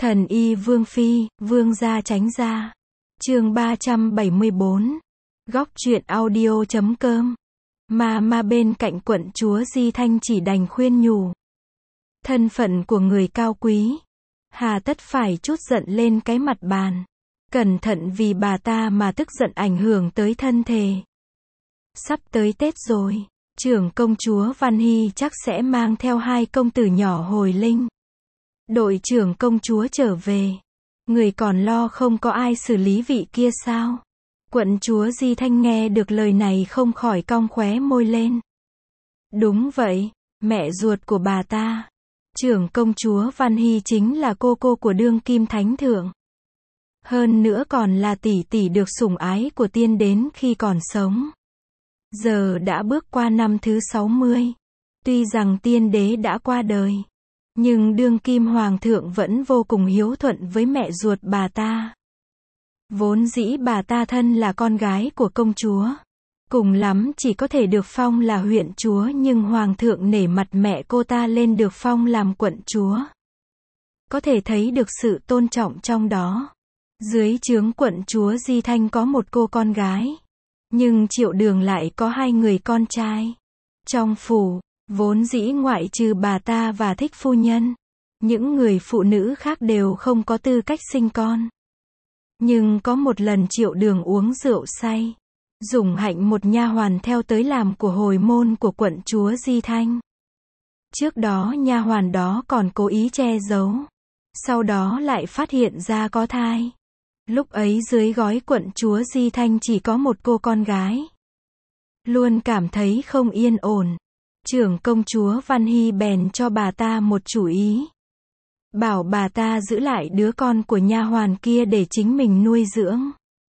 Thần y Vương Phi, Vương gia tránh gia. Chương 374. Góc truyện audio.com. Mà bên cạnh quận chúa Di Thanh chỉ đành khuyên nhủ. Thân phận của người cao quý, hà tất phải chút giận lên cái mặt bàn. Cẩn thận vì bà ta mà tức giận ảnh hưởng tới thân thể. Sắp tới Tết rồi, trưởng công chúa Văn Hy chắc sẽ mang theo hai công tử nhỏ hồi linh. Đội trưởng công chúa trở về, người còn lo không có ai xử lý vị kia sao? Quận chúa Di Thanh nghe được lời này không khỏi cong khóe môi lên. Đúng vậy, mẹ ruột của bà ta, trưởng công chúa Văn Hy chính là cô của đương kim thánh thượng. Hơn nữa còn là tỷ tỷ được sủng ái của tiên đến khi còn sống. Giờ đã bước qua năm thứ 60. Tuy rằng tiên đế đã qua đời, nhưng đương kim hoàng thượng vẫn vô cùng hiếu thuận với mẹ ruột bà ta. Vốn dĩ bà ta thân là con gái của công chúa, cùng lắm chỉ có thể được phong là huyện chúa, nhưng hoàng thượng nể mặt mẹ cô ta lên được phong làm quận chúa. Có thể thấy được sự tôn trọng trong đó. Dưới trướng quận chúa Di Thanh có một cô con gái, nhưng Triệu Đường lại có hai người con trai. Trong phủ, vốn dĩ ngoại trừ bà ta và thích phu nhân, những người phụ nữ khác đều không có tư cách sinh con. Nhưng có một lần Triệu Đường uống rượu say, dùng hạnh một nha hoàn theo tới làm của hồi môn của quận chúa Di Thanh. Trước đó nha hoàn đó còn cố ý che giấu, sau đó lại phát hiện ra có thai. Lúc ấy dưới gói quận chúa Di Thanh chỉ có một cô con gái. Luôn cảm thấy không yên ổn, trưởng công chúa Văn Hy bèn cho bà ta một chủ ý. Bảo bà ta giữ lại đứa con của nha hoàn kia để chính mình nuôi dưỡng.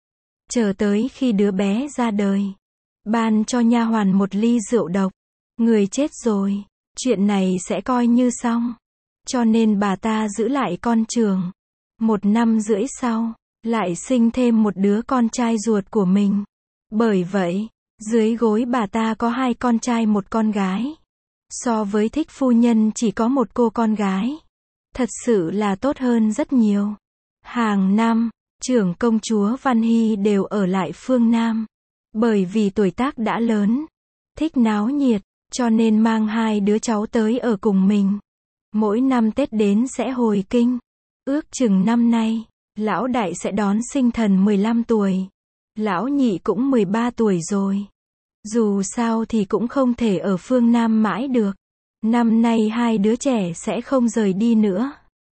Chờ tới khi đứa bé ra đời, ban cho nha hoàn một ly rượu độc. Người chết rồi, chuyện này sẽ coi như xong. Cho nên bà ta giữ lại con trưởng. 1 năm rưỡi sau, lại sinh thêm một đứa con trai ruột của mình. Bởi vậy, dưới gối bà ta có 2 con trai 1 con gái. So với thích phu nhân chỉ có một cô con gái. Thật sự là tốt hơn rất nhiều. Hàng năm, trưởng công chúa Văn Hy đều ở lại phương Nam. Bởi vì tuổi tác đã lớn, thích náo nhiệt, cho nên mang 2 đứa cháu tới ở cùng mình. Mỗi năm Tết đến sẽ hồi kinh. Ước chừng năm nay, lão đại sẽ đón sinh thần 15 tuổi. Lão nhị cũng 13 tuổi rồi. Dù sao thì cũng không thể ở phương Nam mãi được. Năm nay 2 đứa trẻ sẽ không rời đi nữa.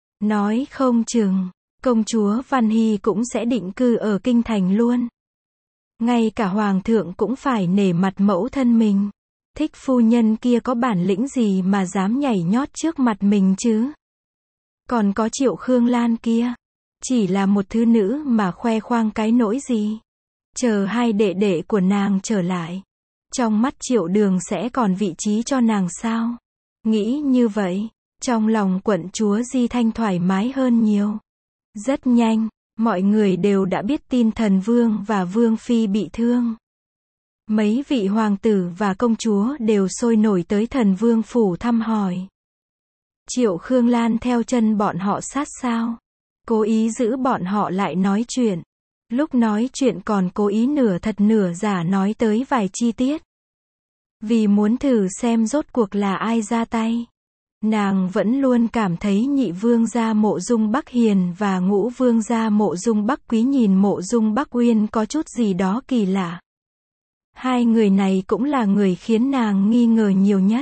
Nói không chừng, công chúa Văn Hy cũng sẽ định cư ở kinh thành luôn. Ngay cả hoàng thượng cũng phải nể mặt mẫu thân mình. Thích phu nhân kia có bản lĩnh gì mà dám nhảy nhót trước mặt mình chứ? Còn có Triệu Khương Lan kia, chỉ là một thứ nữ mà khoe khoang cái nỗi gì? Chờ 2 đệ đệ của nàng trở lại, trong mắt Triệu Đường sẽ còn vị trí cho nàng sao? Nghĩ như vậy, trong lòng quận chúa Di Thanh thoải mái hơn nhiều. Rất nhanh, mọi người đều đã biết tin thần vương và vương phi bị thương. Mấy vị hoàng tử và công chúa đều sôi nổi tới thần vương phủ thăm hỏi. Triệu Khương Lan theo chân bọn họ sát sao, cố ý giữ bọn họ lại nói chuyện. Lúc nói chuyện còn cố ý nửa thật nửa giả nói tới vài chi tiết. Vì muốn thử xem rốt cuộc là ai ra tay. Nàng vẫn luôn cảm thấy nhị vương gia Mộ Dung Bắc Hiền và ngũ vương gia Mộ Dung Bắc Quý nhìn Mộ Dung Bắc Uyên có chút gì đó kỳ lạ. 2 người này cũng là người khiến nàng nghi ngờ nhiều nhất.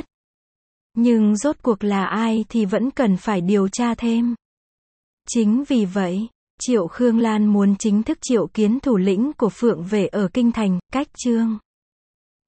Nhưng rốt cuộc là ai thì vẫn cần phải điều tra thêm. Chính vì vậy, Triệu Khương Lan muốn chính thức triệu kiến thủ lĩnh của Phượng Vệ ở kinh thành, Cách Trương.